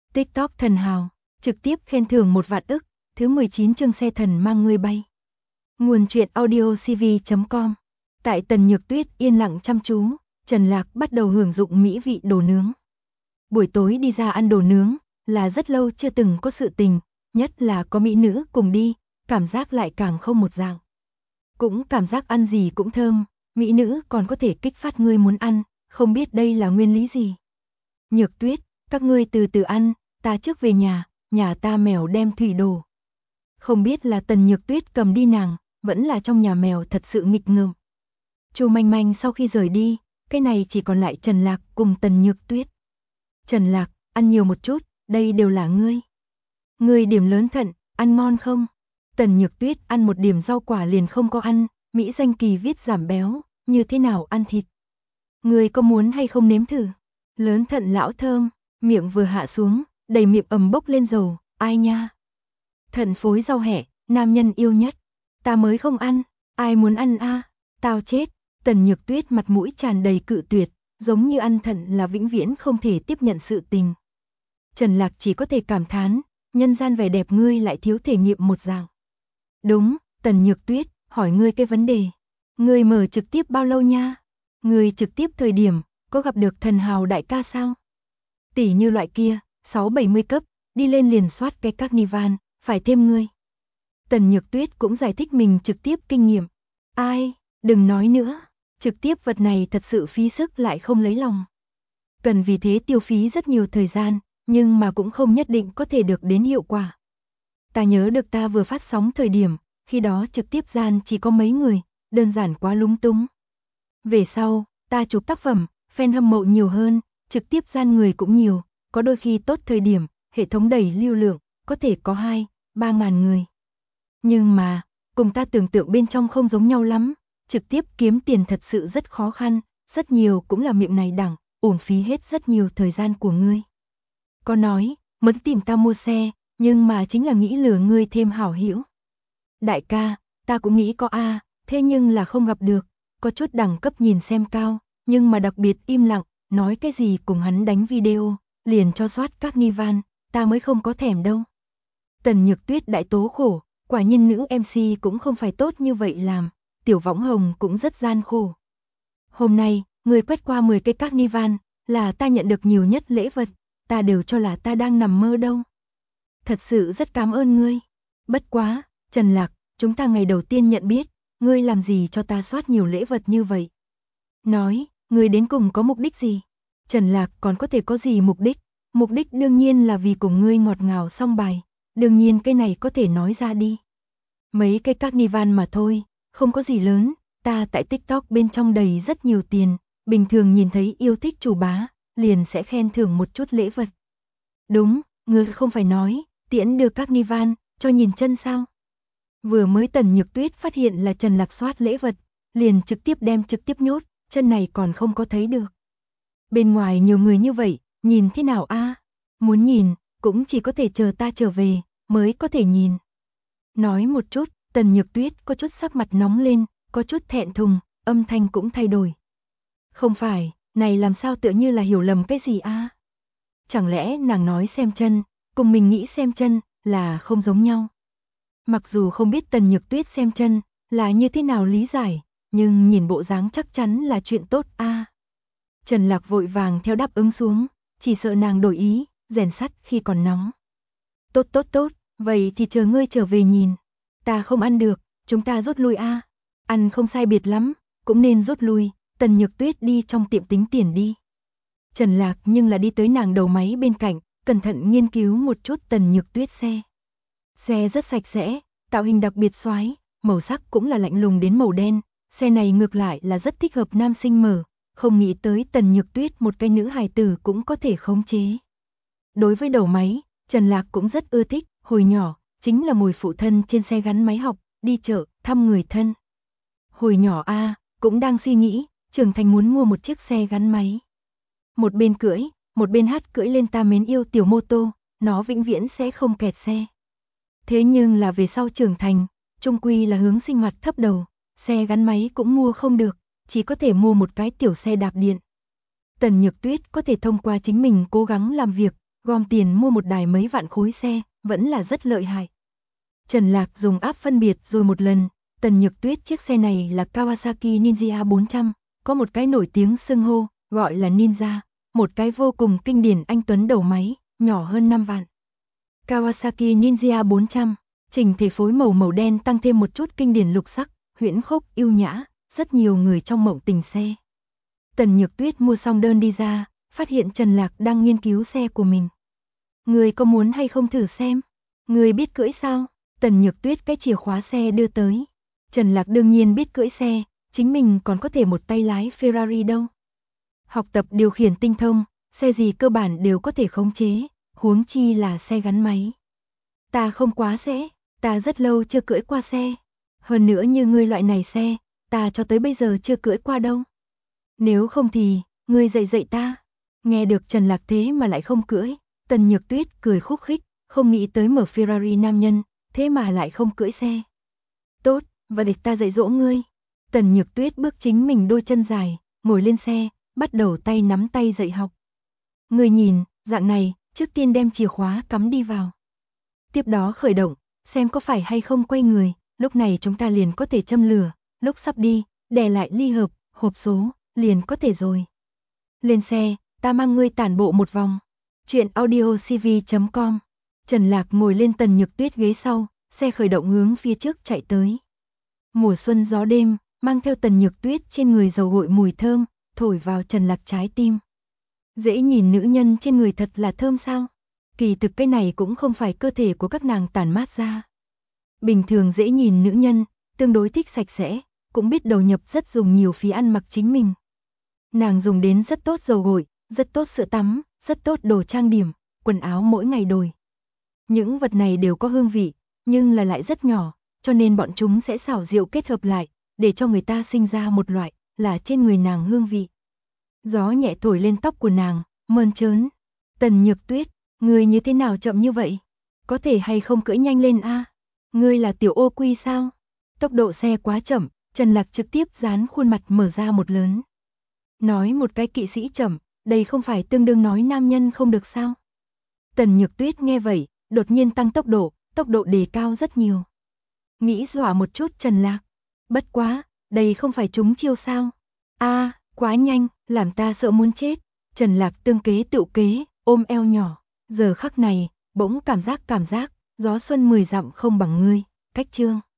TikTok thần hào, trực tiếp khen thưởng 1 vạn ức, thứ 19 chương xe thần mang ngươi bay. Nguồn truyện audio cv.com. Tại Tần Nhược Tuyết yên lặng chăm chú, Trần Lạc bắt đầu hưởng dụng mỹ vị đồ nướng. Buổi tối đi ra ăn đồ nướng là rất lâu chưa từng có sự tình, nhất là có mỹ nữ cùng đi, cảm giác lại càng không một dạng. Cũng cảm giác ăn gì cũng thơm, mỹ nữ còn có thể kích phát ngươi muốn ăn, không biết đây là nguyên lý gì. Nhược Tuyết, các ngươi từ từ ăn, ta trước về nhà ta mèo đem thủy đồ. Không biết là Tần Nhược Tuyết cầm đi nàng, vẫn là trong nhà mèo thật sự nghịch ngợm. Chu Manh Manh sau khi rời đi, cái này chỉ còn lại Trần Lạc cùng Tần Nhược Tuyết. Trần Lạc, ăn nhiều một chút, đây đều là ngươi. Ngươi điểm lớn thận, ăn ngon không? Tần Nhược Tuyết ăn một điểm rau quả liền không có ăn, Mỹ danh kỳ viết giảm béo, như thế nào ăn thịt? Ngươi có muốn hay không nếm thử? Lớn thận lão thơm, miệng vừa hạ xuống, đầy miệng ầm bốc lên dầu, ai nha? Thận phối rau hẹ, nam nhân yêu nhất. Ta mới không ăn, ai muốn ăn a? Tao chết. Tần Nhược Tuyết mặt mũi tràn đầy cự tuyệt, giống như ăn thận là vĩnh viễn không thể tiếp nhận sự tình. Trần Lạc chỉ có thể cảm thán, nhân gian vẻ đẹp ngươi lại thiếu thể nghiệm một dạng. Đúng, Tần Nhược Tuyết, hỏi ngươi cái vấn đề. Ngươi mở trực tiếp bao lâu nha? Ngươi trực tiếp thời điểm, có gặp được thần hào đại ca sao? Tỷ như loại kia, 6-70 cấp, đi lên liền soát cái carnival, phải thêm ngươi. Tần Nhược Tuyết cũng giải thích mình trực tiếp kinh nghiệm. Ai, đừng nói nữa, trực tiếp vật này thật sự phí sức lại không lấy lòng. Cần vì thế tiêu phí rất nhiều thời gian, nhưng mà cũng không nhất định có thể được đến hiệu quả. Ta nhớ được ta vừa phát sóng thời điểm, khi đó trực tiếp gian chỉ có mấy người, đơn giản quá lúng túng. Về sau, ta chụp tác phẩm, fan hâm mộ nhiều hơn, trực tiếp gian người cũng nhiều, có đôi khi tốt thời điểm, hệ thống đẩy lưu lượng, có thể có 2-3 ngàn người. Nhưng mà, cùng ta tưởng tượng bên trong không giống nhau lắm, trực tiếp kiếm tiền thật sự rất khó khăn, rất nhiều cũng là miệng này đẳng, uổng phí hết rất nhiều thời gian của ngươi. Có nói, muốn tìm ta mua xe, nhưng mà chính là nghĩ lừa ngươi thêm hảo hữu. Đại ca, ta cũng nghĩ có a, thế nhưng là không gặp được, có chút đẳng cấp nhìn xem cao, nhưng mà đặc biệt im lặng, nói cái gì cùng hắn đánh video, liền cho soát carnival, ta mới không có thèm đâu. Tần Nhược Tuyết đại tố khổ, quả nhiên nữ MC cũng không phải tốt như vậy làm, Tiểu Võng Hồng cũng rất gian khổ. Hôm nay, người quét qua 10 cái carnival, là ta nhận được nhiều nhất lễ vật, ta đều cho là ta đang nằm mơ đâu. Thật sự rất cảm ơn ngươi. Bất quá, Trần Lạc, chúng ta ngày đầu tiên nhận biết, ngươi làm gì cho ta soát nhiều lễ vật như vậy? Nói, ngươi đến cùng có mục đích gì? Trần Lạc còn có thể có gì mục đích? Mục đích đương nhiên là vì cùng ngươi ngọt ngào xong bài, đương nhiên cái này có thể nói ra đi. Mấy cái carnival mà thôi, không có gì lớn, ta tại TikTok bên trong đầy rất nhiều tiền, bình thường nhìn thấy yêu thích chủ bá, liền sẽ khen thưởng một chút lễ vật. Đúng, ngươi không phải nói, tiễn đưa carnival, cho nhìn chân sao? Vừa mới Tần Nhược Tuyết phát hiện là Trần Lạc soát lễ vật, liền trực tiếp nhốt, chân này còn không có thấy được. Bên ngoài nhiều người như vậy, nhìn thế nào a? Muốn nhìn, cũng chỉ có thể chờ ta trở về, mới có thể nhìn. Nói một chút, Tần Nhược Tuyết có chút sắc mặt nóng lên, có chút thẹn thùng, âm thanh cũng thay đổi. Không phải, này làm sao tựa như là hiểu lầm cái gì a? Chẳng lẽ nàng nói xem chân, cùng mình nghĩ xem chân, là không giống nhau. Mặc dù không biết Tần Nhược Tuyết xem chân, là như thế nào lý giải, nhưng nhìn bộ dáng chắc chắn là chuyện tốt a. Trần Lạc vội vàng theo đáp ứng xuống, chỉ sợ nàng đổi ý, rèn sắt khi còn nóng. Tốt, vậy thì chờ ngươi trở về nhìn. Ta không ăn được, chúng ta rút lui a. Ăn không sai biệt lắm, cũng nên rút lui, Tần Nhược Tuyết đi trong tiệm tính tiền đi. Trần Lạc nhưng là đi tới nàng đầu máy bên cạnh, cẩn thận nghiên cứu một chút Tần Nhược Tuyết xe. Xe rất sạch sẽ, tạo hình đặc biệt xoái, màu sắc cũng là lạnh lùng đến màu đen, xe này ngược lại là rất thích hợp nam sinh mở, không nghĩ tới Tần Nhược Tuyết một cái nữ hài tử cũng có thể khống chế. Đối với đầu máy, Trần Lạc cũng rất ưa thích, hồi nhỏ, chính là mồi phụ thân trên xe gắn máy học, đi chợ, thăm người thân. Hồi nhỏ a, cũng đang suy nghĩ, trưởng thành muốn mua một chiếc xe gắn máy. Một bên cưỡi, một bên hát cưỡi lên ta mến yêu tiểu mô tô, nó vĩnh viễn sẽ không kẹt xe. Thế nhưng là về sau trưởng thành, chung quy là hướng sinh hoạt thấp đầu, xe gắn máy cũng mua không được, chỉ có thể mua một cái tiểu xe đạp điện. Tần Nhược Tuyết có thể thông qua chính mình cố gắng làm việc, gom tiền mua một đài mấy vạn khối xe, vẫn là rất lợi hại. Trần Lạc dùng app phân biệt rồi một lần, Tần Nhược Tuyết chiếc xe này là Kawasaki Ninja 400, có một cái nổi tiếng xưng hô, gọi là Ninja, một cái vô cùng kinh điển anh tuấn đầu máy, nhỏ hơn 5 vạn. Kawasaki Ninja 400, chỉnh thể phối màu đen tăng thêm một chút kinh điển lục sắc, huyễn khốc, yêu nhã, rất nhiều người trong mộng tình xe. Tần Nhược Tuyết mua xong đơn đi ra, phát hiện Trần Lạc đang nghiên cứu xe của mình. Người có muốn hay không thử xem? Người biết cưỡi sao? Tần Nhược Tuyết cái chìa khóa xe đưa tới. Trần Lạc đương nhiên biết cưỡi xe, chính mình còn có thể một tay lái Ferrari đâu. Học tập điều khiển tinh thông, xe gì cơ bản đều có thể khống chế, huống chi là xe gắn máy. Ta không quá sẽ, ta rất lâu chưa cưỡi qua xe. Hơn nữa như ngươi loại này xe, ta cho tới bây giờ chưa cưỡi qua đâu. Nếu không thì, ngươi dạy ta. Nghe được Trần Lạc thế mà lại không cưỡi, Tần Nhược Tuyết cười khúc khích, không nghĩ tới mở Ferrari nam nhân, thế mà lại không cưỡi xe. Tốt, và để ta dạy dỗ ngươi. Tần Nhược Tuyết bước chính mình đôi chân dài, ngồi lên xe, bắt đầu tay nắm tay dạy học. Ngươi nhìn, dạng này, trước tiên đem chìa khóa cắm đi vào. Tiếp đó khởi động, xem có phải hay không quay người, lúc này chúng ta liền có thể châm lửa, lúc sắp đi, đè lại ly hợp, hộp số, liền có thể rồi. Lên xe, ta mang ngươi tản bộ một vòng. Chuyện audiocv.com. Trần Lạc ngồi lên Tần Nhược Tuyết ghế sau, xe khởi động hướng phía trước chạy tới. Mùa xuân gió đêm, mang theo Tần Nhược Tuyết trên người dầu gội mùi thơm, thổi vào Trần Lạc trái tim. Dễ nhìn nữ nhân trên người thật là thơm sao? Kỳ thực cái này cũng không phải cơ thể của các nàng tản mát ra. Bình thường dễ nhìn nữ nhân, tương đối thích sạch sẽ, cũng biết đầu nhập rất dùng nhiều phí ăn mặc chính mình. Nàng dùng đến rất tốt dầu gội, rất tốt sữa tắm, rất tốt đồ trang điểm, quần áo mỗi ngày đổi. Những vật này đều có hương vị, nhưng là lại rất nhỏ, cho nên bọn chúng sẽ xảo diệu kết hợp lại, để cho người ta sinh ra một loại, là trên người nàng hương vị. Gió nhẹ thổi lên tóc của nàng, mơn trớn. Tần Nhược Tuyết, ngươi như thế nào chậm như vậy? Có thể hay không cưỡi nhanh lên a? Ngươi là tiểu ô quy sao? Tốc độ xe quá chậm, Trần Lạc trực tiếp dán khuôn mặt mở ra một lớn. Nói một cái kỵ sĩ chậm, đây không phải tương đương nói nam nhân không được sao? Tần Nhược Tuyết nghe vậy, đột nhiên tăng tốc độ đề cao rất nhiều. Nghĩ dọa một chút Trần Lạc. Bất quá, đây không phải trúng chiêu sao? A, quá nhanh, làm ta sợ muốn chết. Trần Lạc tương kế tựu kế, ôm eo nhỏ. Giờ khắc này, bỗng cảm giác, gió xuân 10 dặm không bằng ngươi. Cách chương.